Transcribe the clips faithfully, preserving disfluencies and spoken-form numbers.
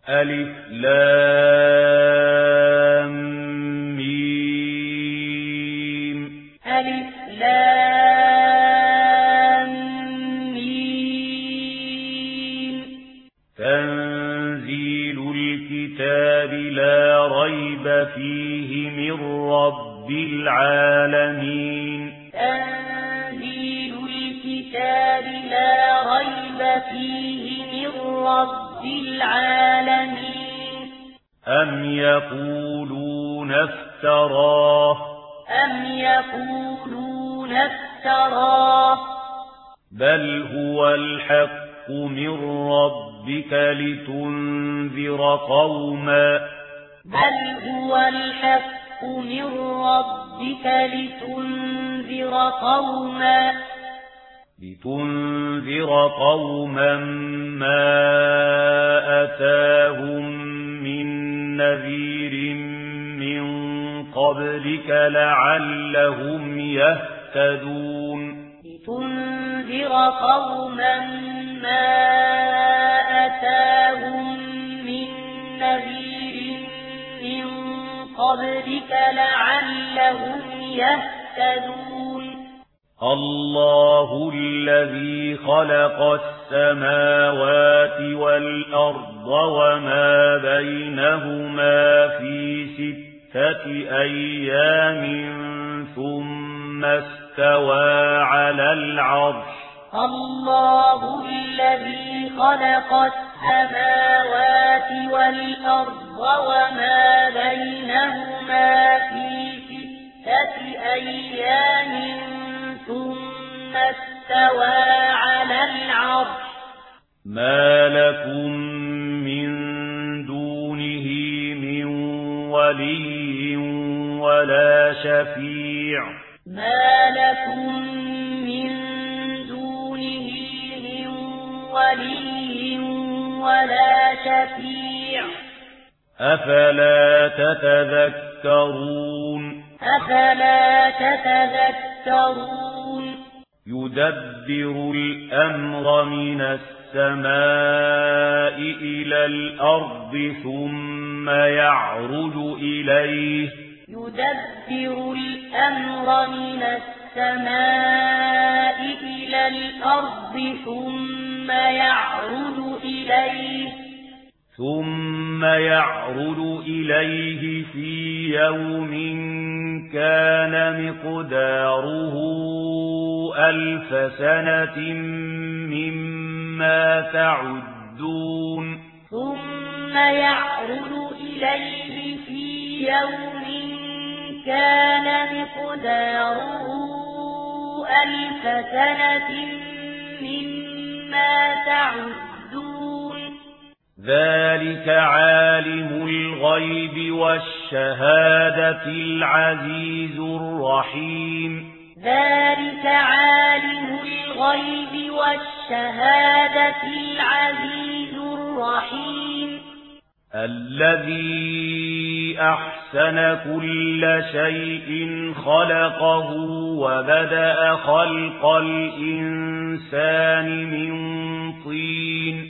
ألف لام ميم ألف لام ميم تنزيل الكتاب لا ريب فيه من رب العالمين تنزيل الكتاب لا ريب فيه من رب العالمين أم يقولون افتراه أم يقولون افتراه بل هو الحق من ربك لتنذر قوما بل هو الحق من ربك لتنذر قوما لتنذر قوما ما أتاهم من نذير من قبلك لعلهم يهتدون لتنذر قوما ما أتاهم من نذير من قبلك لعلهم يهتدون الله الذي خلق السماوات والأرض وما بينهما في ستة أيام ثم استوى على العرش الله الذي خلق السماوات والأرض وما بينهما في ستة أيام ثم استوى على العرش ما لكم من دونه من ولي ولا شفيع ما لكم من دونه من ولي ولا شفيع أفلا تتذكرون أفلا تتذكرون يدبر الأمر من السماء إلى الأرض ثم يعرج إليه يدبر الأمر من السماء إلى الأرض ثم يعرج إليه ثم يعرج إليه في يوم كان مقداره ألف سنة مما تعدون ثم يعرج إليه في يوم كان مقداره ألف سنة مما تعدون ذلك عالم الغيب والشهادة العزيز الرحيم ذلك عالم الغيب والشهادة العزيز الرحيم الذي أحسن كل شيء خلقه وبدأ خلق الإنسان من طين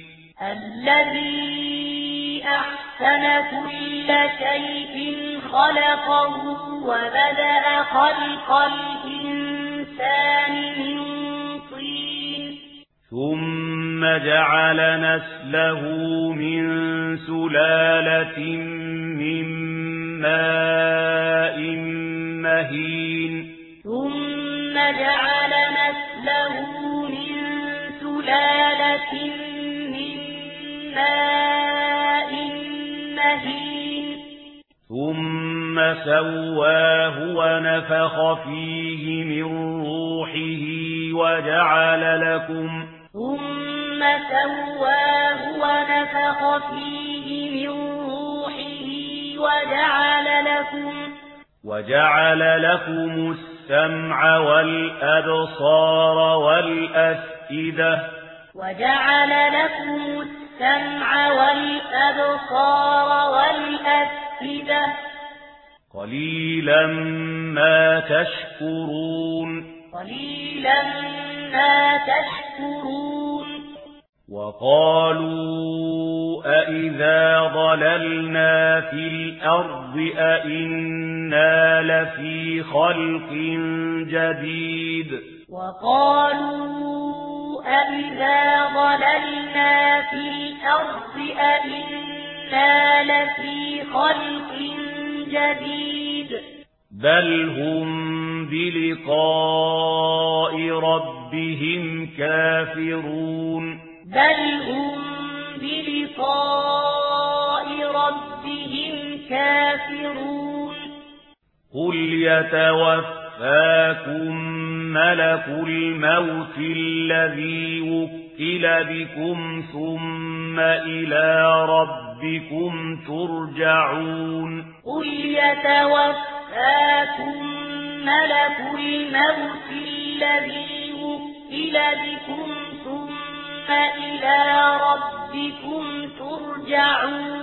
الذي أحسن كل شيء خلقه وبدأ خلق الإنسان من طين ثم جعل نسله من سلالة من ماء مهين ثم جعل نسله من سلالة من ماء مهين ثم سواه ونفخ فيه من روحه وجعل لكم ثم سواه ونفخ فيه من روحه وجعل لكم وجعل لكم السمع والأبصار والأفئدة وجعل لكم السمع والأبصار والأفئدة قليلا ما تشكرون قليلا ما تشكرون وقالوا أئذا ضللنا في الأرض أئنا لفي خلق جديد وقالوا أئذا ضللنا في الأرض أئنا لفي خلق جديد بل هم بلقاء ربهم كافرون بل هم بلقاء ربهم كافرون قل يتوفاكم ملك الموت الذي وكل بكم ثم إلى ربكم ترجعون قل يتوفاكم ملك الموت الذي وكل بكم ثم إلى ربكم ترجعون